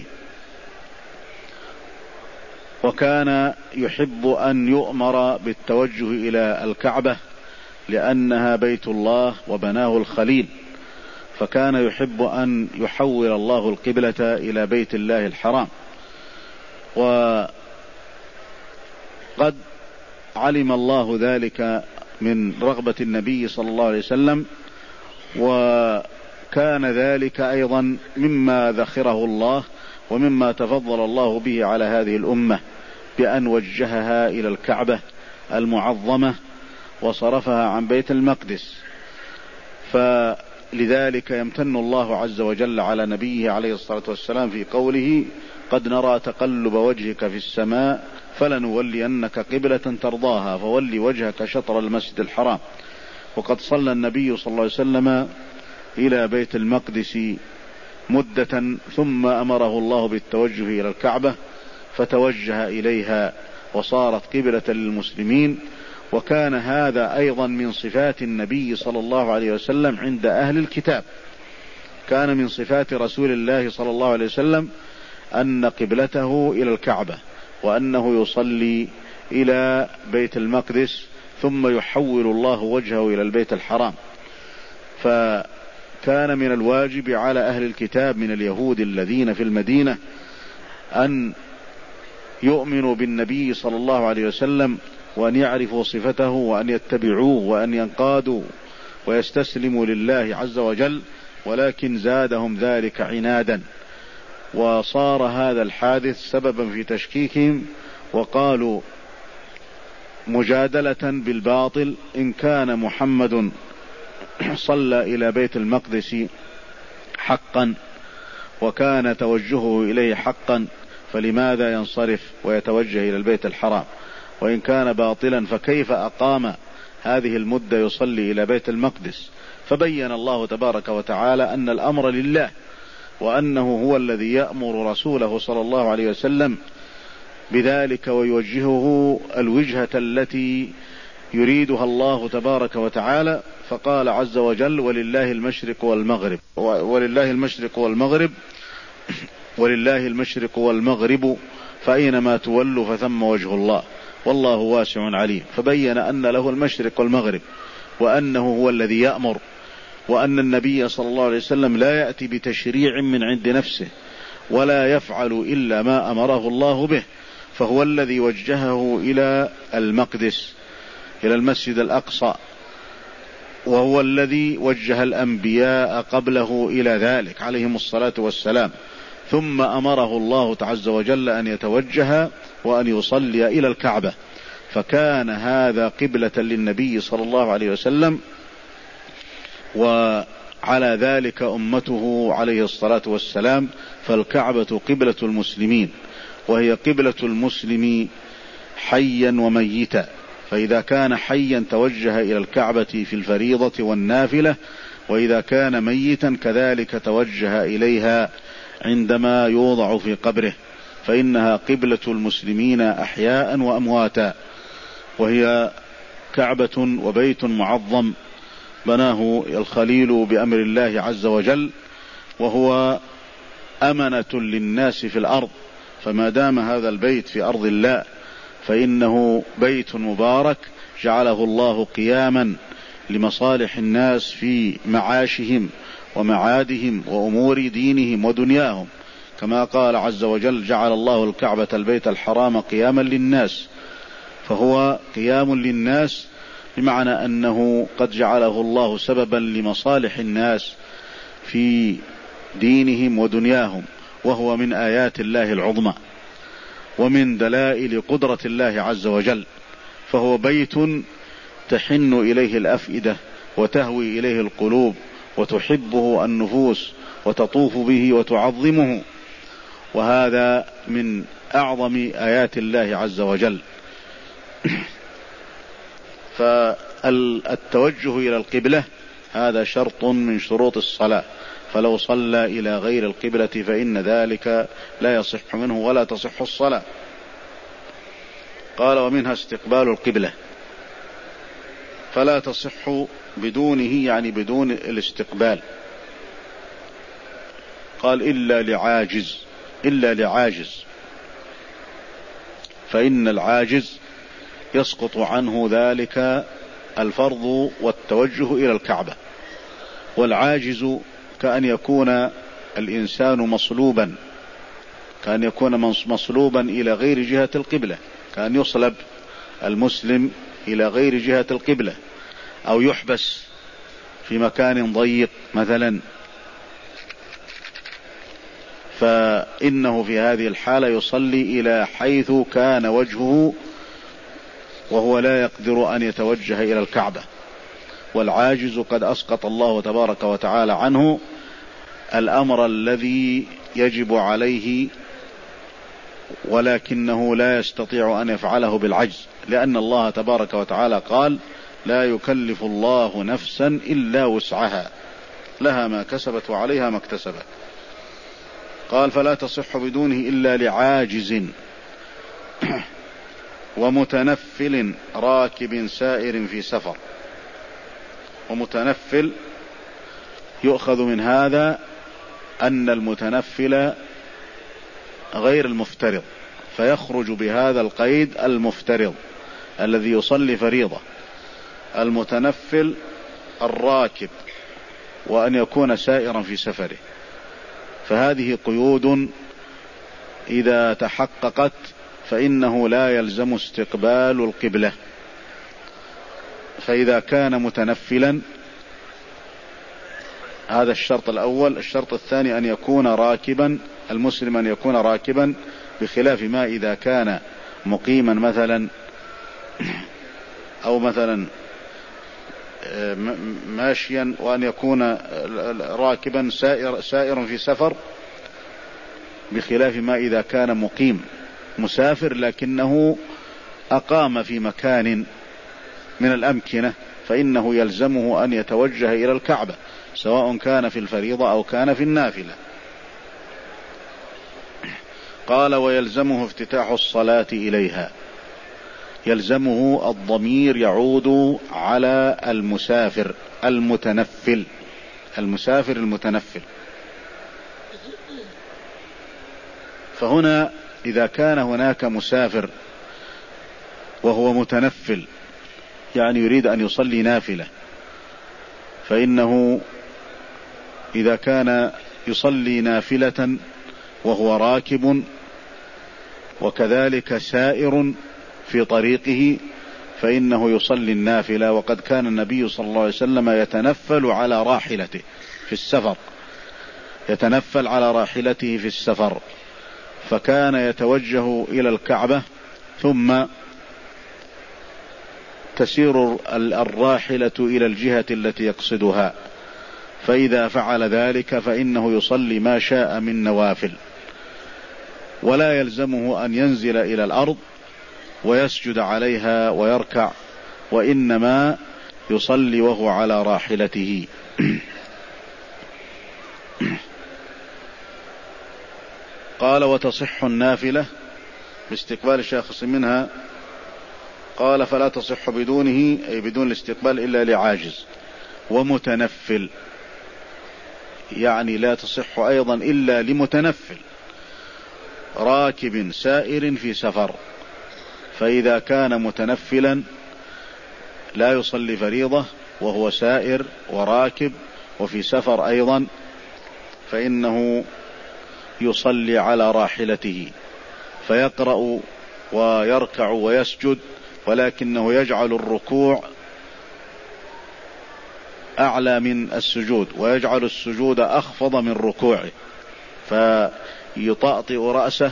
وكان يحب أن يؤمر بالتوجه إلى الكعبة لأنها بيت الله وبناه الخليل، فكان يحب أن يحول الله القبلة إلى بيت الله الحرام. وقد علم الله ذلك من رغبة النبي صلى الله عليه وسلم، وكان ذلك أيضا مما ذخره الله ومما تفضل الله به على هذه الأمة، بأن وجهها إلى الكعبة المعظمة وصرفها عن بيت المقدس. فلذلك يمتن الله عز وجل على نبيه عليه الصلاة والسلام في قوله: قد نرى تقلب وجهك في السماء فلنولينك قبلة ترضاها فول وجهك شطر المسجد الحرام. وقد صلى النبي صلى الله عليه وسلم إلى بيت المقدس مدة، ثم أمره الله بالتوجه إلى الكعبة فتوجه إليها وصارت قبلة للمسلمين. وكان هذا أيضا من صفات النبي صلى الله عليه وسلم عند أهل الكتاب. كان من صفات رسول الله صلى الله عليه وسلم أن قبلته إلى الكعبة، وأنه يصلي إلى بيت المقدس ثم يحول الله وجهه إلى البيت الحرام. فكان من الواجب على أهل الكتاب من اليهود الذين في المدينة أن يؤمنوا بالنبي صلى الله عليه وسلم، وأن يعرفوا صفته، وأن يتبعوه، وأن ينقادوا ويستسلموا لله عز وجل، ولكن زادهم ذلك عنادا، وصار هذا الحادث سببا في تشكيكهم، وقالوا مجادلة بالباطل: إن كان محمد صلى إلى بيت المقدس حقا وكان توجهه إليه حقا فلماذا ينصرف ويتوجه إلى البيت الحرام؟ وإن كان باطلا فكيف أقام هذه المدة يصلي إلى بيت المقدس؟ فبين الله تبارك وتعالى أن الأمر لله، وأنه هو الذي يأمر رسوله صلى الله عليه وسلم بذلك ويوجهه الوجهة التي يريدها الله تبارك وتعالى. فقال عز وجل: ولله المشرق والمغرب ولله المشرق والمغرب ولله المشرق والمغرب فأينما تولوا فثم وجه الله والله واسع عليم. فبين أن له المشرق والمغرب، وأنه هو الذي يأمر، وأن النبي صلى الله عليه وسلم لا يأتي بتشريع من عند نفسه ولا يفعل إلا ما أمره الله به، فهو الذي وجهه إلى المقدس، إلى المسجد الأقصى، وهو الذي وجه الأنبياء قبله إلى ذلك عليهم الصلاة والسلام، ثم أمره الله عز وجل أن يتوجه وأن يصلي إلى الكعبة. فكان هذا قبلة للنبي صلى الله عليه وسلم، وعلى ذلك أمته عليه الصلاة والسلام. فالكعبة قبلة المسلمين، وهي قبلة المسلم حيا وميتا، فإذا كان حيا توجه إلى الكعبة في الفريضة والنافلة، وإذا كان ميتا كذلك توجه إليها عندما يوضع في قبره، فإنها قبلة المسلمين أحياء وأمواتا. وهي كعبة وبيت معظم بناه الخليل بأمر الله عز وجل، وهو أمنة للناس في الأرض. فما دام هذا البيت في أرض الله فإنه بيت مبارك جعله الله قياما لمصالح الناس في معاشهم ومعادهم وأمور دينهم ودنياهم، كما قال عز وجل: جعل الله الكعبة البيت الحرام قياما للناس. فهو قيام للناس بمعنى أنه قد جعله الله سببا لمصالح الناس في دينهم ودنياهم، وهو من آيات الله العظمى ومن دلائل قدرة الله عز وجل. فهو بيت تحن إليه الأفئدة وتهوي إليه القلوب وتحبه النفوس وتطوف به وتعظمه، وهذا من أعظم آيات الله عز وجل. فالتوجه إلى القبلة هذا شرط من شروط الصلاة، فلو صلى إلى غير القبلة فإن ذلك لا يصح منه ولا تصح الصلاة. قال ومنها استقبال القبلة، فلا تصح بدونه، يعني بدون الاستقبال. قال إلا لعاجز، إلا لعاجز، فإن العاجز يسقط عنه ذلك الفرض والتوجه إلى الكعبة. والعاجز كأن يكون الإنسان مصلوبا، كأن يكون مصلوبا إلى غير جهة القبلة، كأن يصلب المسلم إلى غير جهة القبلة، أو يحبس في مكان ضيق مثلا، فإنه في هذه الحالة يصلي إلى حيث كان وجهه وهو لا يقدر أن يتوجه إلى الكعبة. والعاجز قد أسقط الله تبارك وتعالى عنه الأمر الذي يجب عليه، ولكنه لا يستطيع أن يفعله بالعجز، لأن الله تبارك وتعالى قال لا يكلف الله نفسا إلا وسعها، لها ما كسبت وعليها ما اكتسبت. قال فلا تصح بدونه إلا لعاجز ومتنفل راكب سائر في سفر. ومتنفل يؤخذ من هذا أن المتنفل غير المفترض، فيخرج بهذا القيد المفترض الذي يصلي فريضة. المتنفل الراكب، وأن يكون سائرا في سفره، فهذه قيود إذا تحققت فإنه لا يلزم استقبال القبلة. فإذا كان متنفلا، هذا الشرط الأول. الشرط الثاني أن يكون راكبا، المسلم أن يكون راكبا، بخلاف ما إذا كان مقيما مثلا، أو مثلا ماشيا، وأن يكون راكبا سائر, سائر في سفر، بخلاف ما إذا كان مقيم مسافر لكنه أقام في مكان من الأمكنة، فإنه يلزمه أن يتوجه إلى الكعبة سواء كان في الفريضة أو كان في النافلة. قال ويلزمه افتتاح الصلاة إليها. يلزمه الضمير يعود على المسافر المتنفل، المسافر المتنفل. فهنا إذا كان هناك مسافر وهو متنفل، يعني يريد أن يصلي نافلة، فإنه إذا كان يصلي نافلة وهو راكب وكذلك سائر في طريقه، فإنه يصلي النافلة. وقد كان النبي صلى الله عليه وسلم يتنفل على راحلته في السفر، يتنفل على راحلته في السفر، فكان يتوجه إلى الكعبة ثم تسير الراحلة إلى الجهة التي يقصدها، فإذا فعل ذلك فإنه يصلي ما شاء من نوافل، ولا يلزمه أن ينزل إلى الأرض ويسجد عليها ويركع، وإنما يصلي وهو على راحلته. قال وتصح النافلة باستقبال الشاخص منها. قال فلا تصح بدونه، أي بدون الاستقبال، إلا لعاجز ومتنفل، يعني لا تصح أيضا إلا لمتنفل راكب سائر في سفر. فإذا كان متنفلا لا يصلي فريضة وهو سائر وراكب وفي سفر أيضا، فإنه يصلي على راحلته، فيقرأ ويركع ويسجد، ولكنه يجعل الركوع أعلى من السجود، ويجعل السجود أخفض من ركوعه، فيطأطئ رأسه،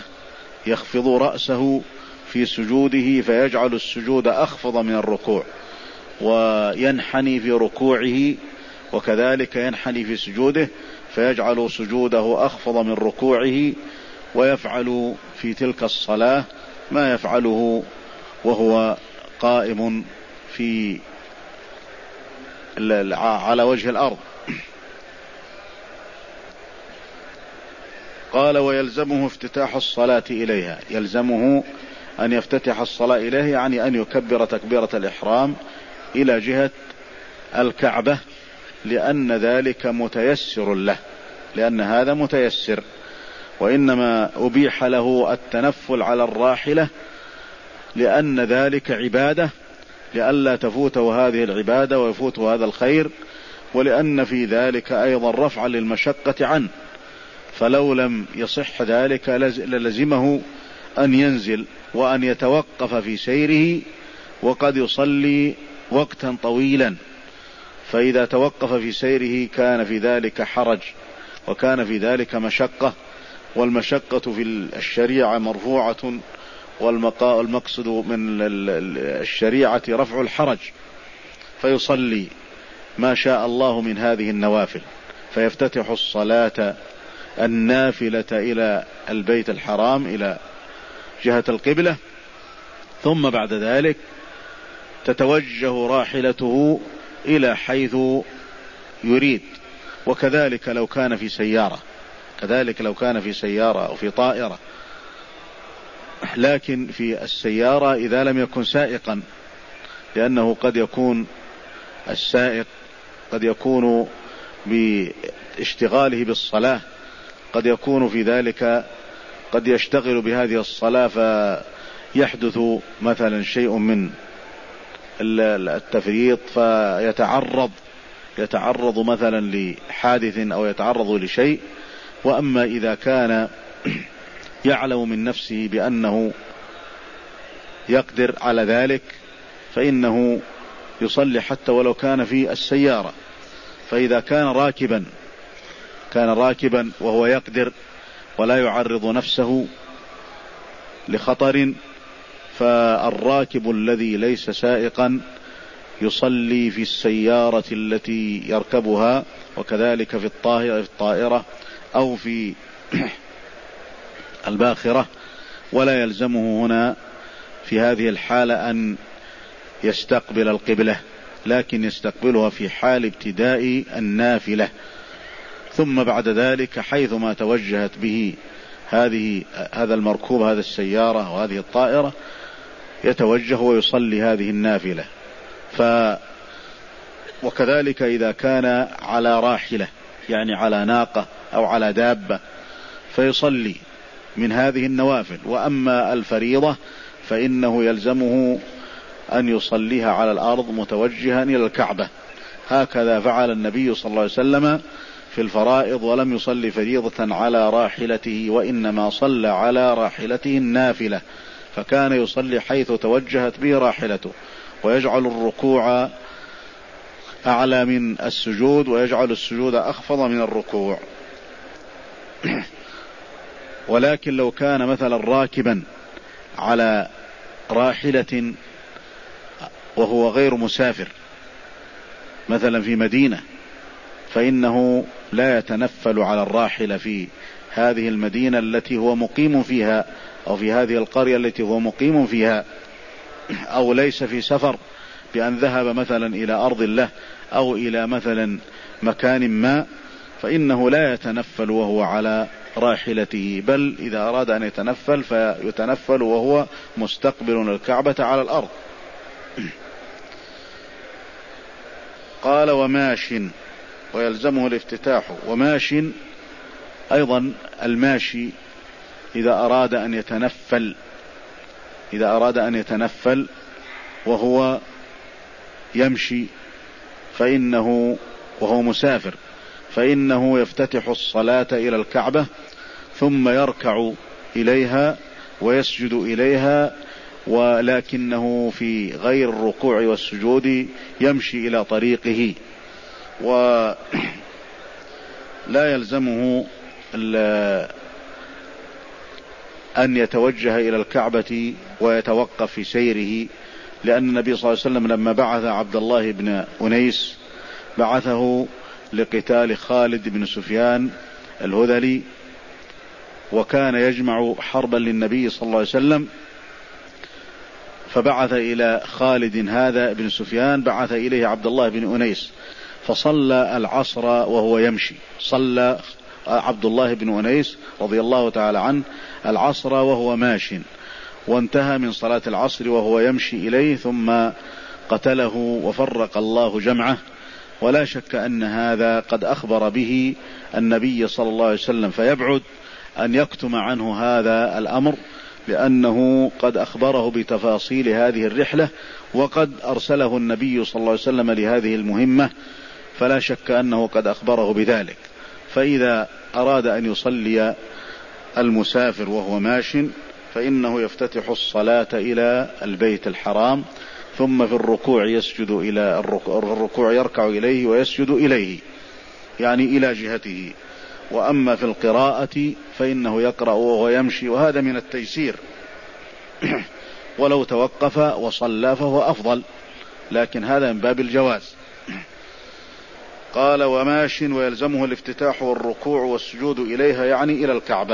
يخفض رأسه في سجوده، فيجعل السجود أخفض من الركوع، وينحني في ركوعه، وكذلك ينحني في سجوده، فيجعل سجوده أخفض من ركوعه، ويفعل في تلك الصلاة ما يفعله وهو قائم في على وجه الأرض. قال: ويلزمه افتتاح الصلاة إليها. يلزمه أن يفتتح الصلاة إليه، يعني أن يكبر تكبيرة الإحرام إلى جهة الكعبة، لأن ذلك متيسر له، لأن هذا متيسر. وإنما أبيح له التنفل على الراحلة لأن ذلك عبادة، لئلا تفوته هذه العبادة ويفوته هذا الخير، ولأن في ذلك أيضا رفعا للمشقة عنه، فلو لم يصح ذلك للزمه أن ينزل وأن يتوقف في سيره، وقد يصلي وقتا طويلا، فإذا توقف في سيره كان في ذلك حرج، وكان في ذلك مشقة، والمشقة في الشريعة مرفوعة، والمقصد من الشريعة رفع الحرج، فيصلي ما شاء الله من هذه النوافل، فيفتتح الصلاة النافلة إلى البيت الحرام إلى جهة القبلة، ثم بعد ذلك تتوجه راحلته إلى حيث يريد. وكذلك لو كان في سيارة، كذلك لو كان في سيارة أو في طائرة، لكن في السيارة إذا لم يكن سائقا، لأنه قد يكون السائق قد يكون باشتغاله بالصلاة، قد يكون في ذلك قد يشتغل بهذه الصلاة فيحدث مثلا شيء من التفريط، فيتعرض يتعرض مثلا لحادث أو يتعرض لشيء. وأما إذا كان يعلم من نفسه بأنه يقدر على ذلك فإنه يصلي حتى ولو كان في السيارة. فإذا كان راكبا كان راكبا وهو يقدر ولا يعرض نفسه لخطر، فالراكب الذي ليس سائقا يصلي في السيارة التي يركبها، وكذلك في الطائرة أو في الباخرة، ولا يلزمه هنا في هذه الحالة أن يستقبل القبلة، لكن يستقبلها في حال ابتداء النافلة، ثم بعد ذلك حيثما توجهت به هذه هذا المركوب، هذه السيارة وهذه الطائرة، يتوجه ويصلي هذه النافلة. ف وكذلك إذا كان على راحلة، يعني على ناقة أو على دابة، فيصلي من هذه النوافل. وأما الفريضة فإنه يلزمه أن يصليها على الأرض متوجها إلى الكعبة، هكذا فعل النبي صلى الله عليه وسلم في الفرائض، ولم يصلي فريضة على راحلته، وإنما صلى على راحلته النافلة، فكان يصلي حيث توجهت به راحلته، ويجعل الركوع أعلى من السجود، ويجعل السجود أخفض من الركوع. ولكن لو كان مثلا راكبا على راحلة وهو غير مسافر، مثلا في مدينة، فإنه لا يتنفل على الراحلة في هذه المدينة التي هو مقيم فيها، أو في هذه القرية التي هو مقيم فيها، أو ليس في سفر بأن ذهب مثلا إلى أرض الله أو إلى مثلا مكان ما، فإنه لا يتنفل وهو على راحلته، بل إذا أراد أن يتنفل فيتنفل وهو مستقبل الكعبة على الأرض. قال: وماش، ويلزمه الافتتاح. وماش أيضا الماشي إذا أراد أن يتنفل إذا أراد أن يتنفل وهو يمشي، فإنه وهو مسافر فإنه يفتتح الصلاة إلى الكعبة، ثم يركع إليها ويسجد إليها، ولكنه في غير الركوع والسجود يمشي إلى طريقه، ولا يلزمه أن يتوجه إلى الكعبة ويتوقف في سيره لأن النبي صلى الله عليه وسلم لما بعث عبد الله بن أنيس بعثه لقتال خالد بن سفيان الهذلي، وكان يجمع حربا للنبي صلى الله عليه وسلم، فبعث إلى خالد هذا بن سفيان بعث إليه عبد الله بن أنيس، فصلى العصر وهو يمشي. صلى عبد الله بن أنيس رضي الله تعالى عنه العصر وهو ماش، وانتهى من صلاة العصر وهو يمشي إليه، ثم قتله وفرق الله جمعه. ولا شك أن هذا قد أخبر به النبي صلى الله عليه وسلم، فيبعد أن يكتم عنه هذا الأمر، لأنه قد أخبره بتفاصيل هذه الرحلة، وقد أرسله النبي صلى الله عليه وسلم لهذه المهمة، فلا شك أنه قد أخبره بذلك. فإذا أراد أن يصلي المسافر وهو ماش فإنه يفتتح الصلاة إلى البيت الحرام، ثم في الركوع يسجد إلى الركوع يركع إليه ويسجد إليه، يعني إلى جهته. وأما في القراءة فإنه يقرأ وهو يمشي، وهذا من التيسير. ولو توقف وصلى فهو أفضل، لكن هذا من باب الجواز. قال وماش ويلزمه الافتتاح والركوع والسجود إليها، يعني إلى الكعبة.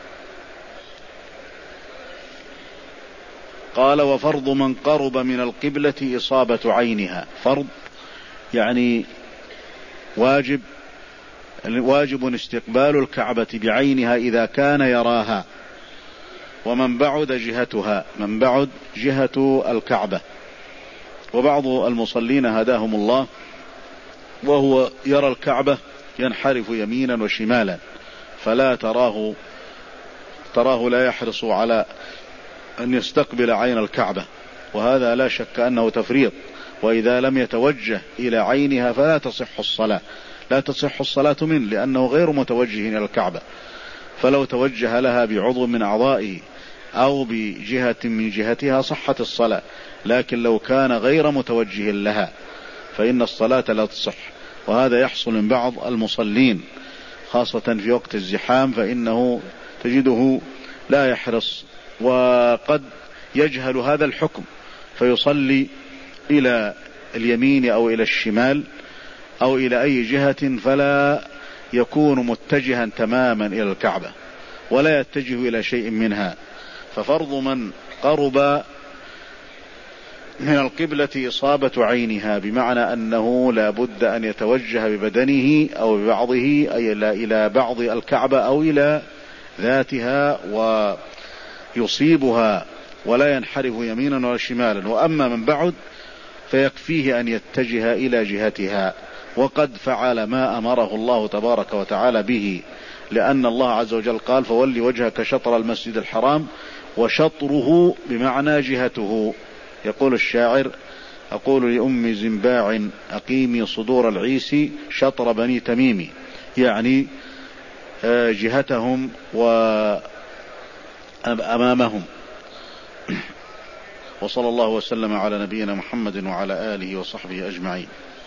قال وفرض من قرب من القبلة إصابة عينها. فرض يعني واجب واجب استقبال الكعبة بعينها إذا كان يراها، ومن بعد جهتها، من بعد جهة الكعبة. وبعض المصلين هداهم الله وهو يرى الكعبة ينحرف يمينا وشمالا، فلا تراه تراه لا يحرص على أن يستقبل عين الكعبة، وهذا لا شك أنه تفريط. وإذا لم يتوجه إلى عينها فلا تصح الصلاة، لا تصح الصلاة منه، لأنه غير متوجه إلى الكعبة. فلو توجه لها بعضو من أعضائه أو بجهة من جهتها صحت الصلاة، لكن لو كان غير متوجه لها فإن الصلاة لا تصح. وهذا يحصل من بعض المصلين خاصة في وقت الزحام، فإنه تجده لا يحرص، وقد يجهل هذا الحكم فيصلي إلى اليمين أو إلى الشمال أو إلى أي جهة، فلا يكون متجها تماما إلى الكعبة ولا يتجه إلى شيء منها. ففرض من قرب من القبلة إصابة عينها، بمعنى أنه لا بد أن يتوجه ببدنه أو ببعضه أي إلى بعض الكعبة أو إلى ذاتها ويصيبها، ولا ينحرف يمينا ولا شمالا. وأما من بعد فيكفيه أن يتجه إلى جهتها، وقد فعل ما أمره الله تبارك وتعالى به، لأن الله عز وجل قال فولي وجهك شطر المسجد الحرام، وشطره بمعنى جهته. يقول الشاعر أقول لأم زنباع أقيمي صدور العيس شطر بني تميم، يعني جهتهم وأمامهم. وصلى الله وسلم على نبينا محمد وعلى آله وصحبه أجمعين.